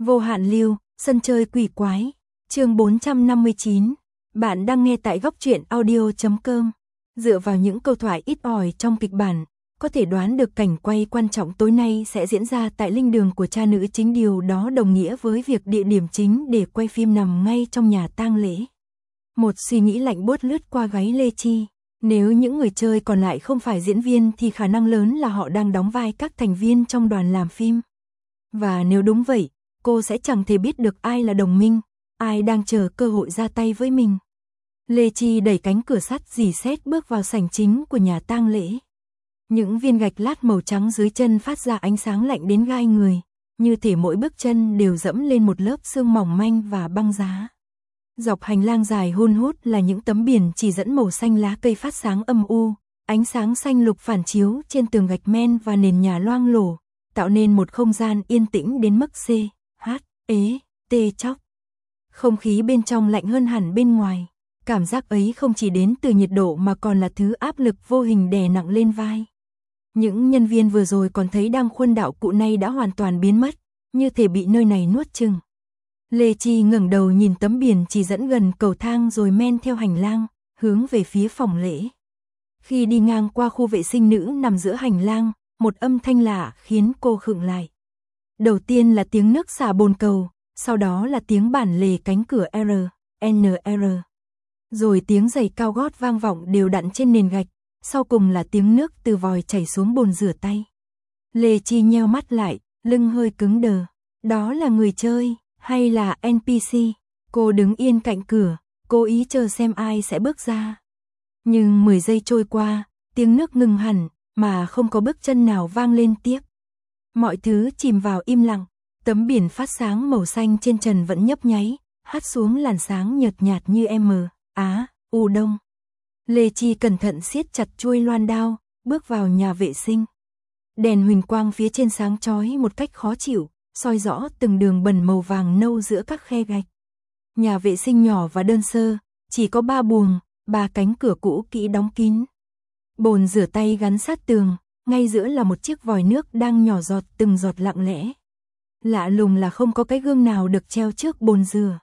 Vô hạn lưu, sân chơi quỷ quái, chương 459. Bạn đang nghe tại góc truyện audio.com. Dựa vào những câu thoại ít ỏi trong kịch bản, có thể đoán được cảnh quay quan trọng tối nay sẽ diễn ra tại linh đường của cha nữ chính, điều đó đồng nghĩa với việc địa điểm chính để quay phim nằm ngay trong nhà tang lễ. Một suy nghĩ lạnh buốt lướt qua gáy Lê Chi. Nếu những người chơi còn lại không phải diễn viên thì khả năng lớn là họ đang đóng vai các thành viên trong đoàn làm phim. Và nếu đúng vậy, cô sẽ chẳng thể biết được ai là đồng minh, ai đang chờ cơ hội ra tay với mình. Lê Chi đẩy cánh cửa sắt rỉ sét bước vào sảnh chính của nhà tang lễ. Những viên gạch lát màu trắng dưới chân phát ra ánh sáng lạnh đến gai người, như thể mỗi bước chân đều dẫm lên một lớp sương mỏng manh và băng giá. Dọc hành lang dài hun hút là những tấm biển chỉ dẫn màu xanh lá cây phát sáng âm u, ánh sáng xanh lục phản chiếu trên tường gạch men và nền nhà loang lổ, tạo nên một không gian yên tĩnh đến mức tê chóc. Không khí bên trong lạnh hơn hẳn bên ngoài, cảm giác ấy không chỉ đến từ nhiệt độ mà còn là thứ áp lực vô hình đè nặng lên vai. Những nhân viên vừa rồi còn thấy đang khuôn đạo cụ nay đã hoàn toàn biến mất, như thể bị nơi này nuốt chửng. Lê Chi ngẩng đầu nhìn tấm biển chỉ dẫn gần cầu thang rồi men theo hành lang, hướng về phía phòng lễ. Khi đi ngang qua khu vệ sinh nữ nằm giữa hành lang, một âm thanh lạ khiến cô khựng lại. Đầu tiên là tiếng nước xả bồn cầu, sau đó là tiếng bản lề cánh cửa NR. Rồi tiếng giày cao gót vang vọng đều đặn trên nền gạch, sau cùng là tiếng nước từ vòi chảy xuống bồn rửa tay. Lê Chi nheo mắt lại, lưng hơi cứng đờ. Đó là người chơi, hay là NPC? Cô đứng yên cạnh cửa, cố ý chờ xem ai sẽ bước ra. Nhưng 10 giây trôi qua, tiếng nước ngừng hẳn, mà không có bước chân nào vang lên tiếp. Mọi thứ chìm vào im lặng, tấm biển phát sáng màu xanh trên trần vẫn nhấp nháy, hắt xuống làn sáng nhợt nhạt như U Đông. Lê Chi cẩn thận siết chặt chuôi loan đao, bước vào nhà vệ sinh. Đèn huỳnh quang phía trên sáng chói một cách khó chịu, soi rõ từng đường bẩn màu vàng nâu giữa các khe gạch. Nhà vệ sinh nhỏ và đơn sơ, chỉ có 3 buồng, 3 cánh cửa cũ kỹ đóng kín. Bồn rửa tay gắn sát tường, ngay giữa là một chiếc vòi nước đang nhỏ giọt từng giọt lặng lẽ. Lạ lùng là không có cái gương nào được treo trước bồn rửa.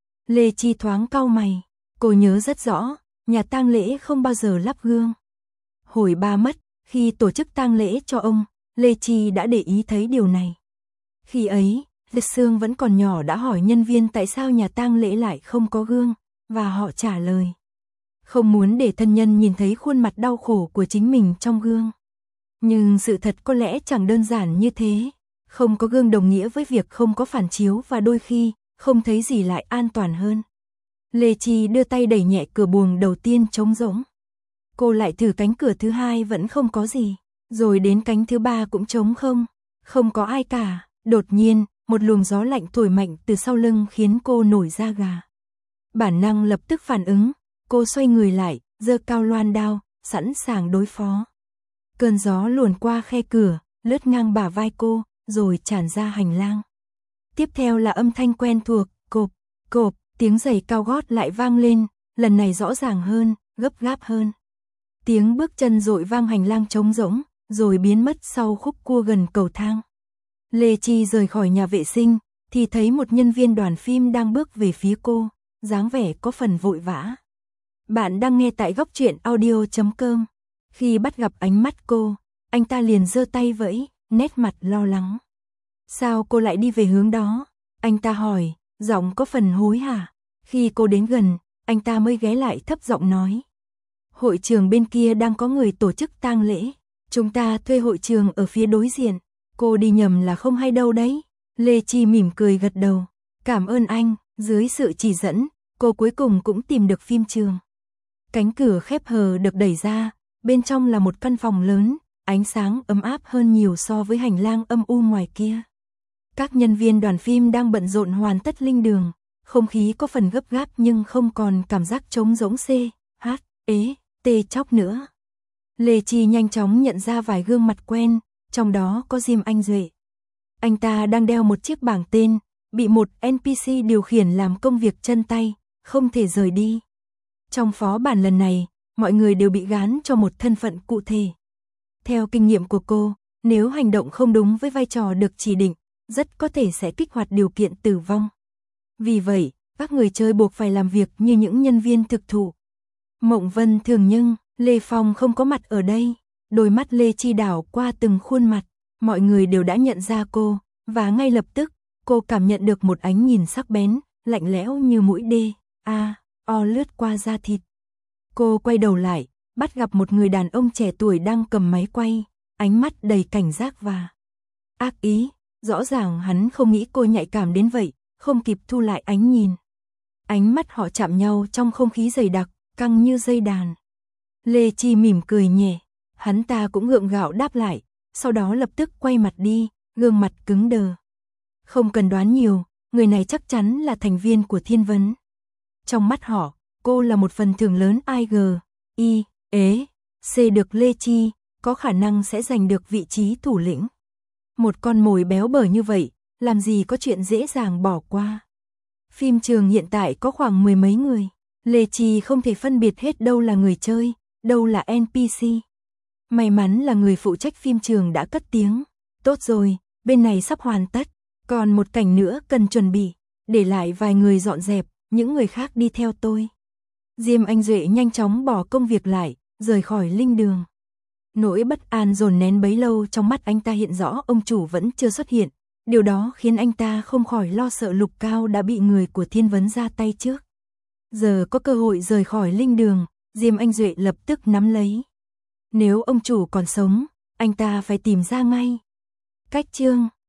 Lê Chi thoáng cau mày, cô nhớ rất rõ, nhà tang lễ không bao giờ lắp gương. Hồi ba mất, khi tổ chức tang lễ cho ông, Lê Chi đã để ý thấy điều này. Khi ấy, Lê Sương vẫn còn nhỏ đã hỏi nhân viên tại sao nhà tang lễ lại không có gương, và họ trả lời: không muốn để thân nhân nhìn thấy khuôn mặt đau khổ của chính mình trong gương. Nhưng sự thật có lẽ chẳng đơn giản như thế. Không có gương đồng nghĩa với việc không có phản chiếu, và đôi khi, không thấy gì lại an toàn hơn. Lê Chi đưa tay đẩy nhẹ cửa buồng đầu tiên trống rỗng. Cô lại thử cánh cửa thứ hai vẫn không có gì. Rồi đến cánh thứ ba cũng trống không. Không có ai cả. Đột nhiên, một luồng gió lạnh thổi mạnh từ sau lưng khiến cô nổi da gà. Bản năng lập tức phản ứng. Cô xoay người lại, giơ cao loan đao, sẵn sàng đối phó. Cơn gió luồn qua khe cửa, lướt ngang bả vai cô, rồi tràn ra hành lang. Tiếp theo là âm thanh quen thuộc, cộp, tiếng giày cao gót lại vang lên, lần này rõ ràng hơn, gấp gáp hơn. Tiếng bước chân dội vang hành lang trống rỗng, rồi biến mất sau khúc cua gần cầu thang. Lê Chi rời khỏi nhà vệ sinh, thì thấy một nhân viên đoàn phim đang bước về phía cô, dáng vẻ có phần vội vã. Bạn đang nghe tại góc truyện audio.com. Khi bắt gặp ánh mắt cô, anh ta liền giơ tay vẫy, nét mặt lo lắng. Sao cô lại đi về hướng đó? Anh ta hỏi, giọng có phần hối hả. Khi cô đến gần, anh ta mới ghé lại thấp giọng nói: hội trường bên kia đang có người tổ chức tang lễ. Chúng ta thuê hội trường ở phía đối diện. Cô đi nhầm là không hay đâu đấy. Lê Chi mỉm cười gật đầu. Cảm ơn anh. Dưới sự chỉ dẫn, cô cuối cùng cũng tìm được phim trường. Cánh cửa khép hờ được đẩy ra, bên trong là một căn phòng lớn, ánh sáng ấm áp hơn nhiều so với hành lang âm u ngoài kia. Các nhân viên đoàn phim đang bận rộn hoàn tất linh đường, không khí có phần gấp gáp nhưng không còn cảm giác trống rỗng tê chóc nữa. Lê Chi nhanh chóng nhận ra vài gương mặt quen, trong đó có Diêm Anh Duệ. Anh ta đang đeo một chiếc bảng tên, bị một NPC điều khiển làm công việc chân tay, không thể rời đi. Trong phó bản lần này, mọi người đều bị gán cho một thân phận cụ thể. Theo kinh nghiệm của cô, nếu hành động không đúng với vai trò được chỉ định, rất có thể sẽ kích hoạt điều kiện tử vong. Vì vậy, các người chơi buộc phải làm việc như những nhân viên thực thụ. Mộng Vân Thường nhưng, Lê Phong không có mặt ở đây. Đôi mắt Lê Chi đảo qua từng khuôn mặt, mọi người đều đã nhận ra cô, và ngay lập tức, cô cảm nhận được một ánh nhìn sắc bén, lạnh lẽo như mũi o lướt qua da thịt. Cô quay đầu lại, bắt gặp một người đàn ông trẻ tuổi đang cầm máy quay, ánh mắt đầy cảnh giác và ác ý. Rõ ràng hắn không nghĩ cô nhạy cảm đến vậy, không kịp thu lại ánh nhìn. Ánh mắt họ chạm nhau trong không khí dày đặc, căng như dây đàn. Lê Chi mỉm cười nhẹ, hắn ta cũng gượng gạo đáp lại, sau đó lập tức quay mặt đi, gương mặt cứng đờ. Không cần đoán nhiều, người này chắc chắn là thành viên của Thiên Vấn. Trong mắt họ, cô là một phần thưởng lớn C được Lê Chi, có khả năng sẽ giành được vị trí thủ lĩnh. Một con mồi béo bở như vậy, làm gì có chuyện dễ dàng bỏ qua. Phim trường hiện tại có khoảng 10 mấy người, Lê Chi không thể phân biệt hết đâu là người chơi, đâu là NPC. May mắn là người phụ trách phim trường đã cất tiếng. Tốt rồi, bên này sắp hoàn tất, còn một cảnh nữa cần chuẩn bị, để lại vài người dọn dẹp, những người khác đi theo tôi. Diêm Anh Duệ nhanh chóng bỏ công việc lại, rời khỏi linh đường. Nỗi bất an dồn nén bấy lâu trong mắt anh ta hiện rõ ông chủ vẫn chưa xuất hiện. Điều đó khiến anh ta không khỏi lo sợ Lục Cao đã bị người của Thiên Vấn ra tay trước. Giờ có cơ hội rời khỏi linh đường, Diêm Anh Duệ lập tức nắm lấy. Nếu ông chủ còn sống, anh ta phải tìm ra ngay. Cách chương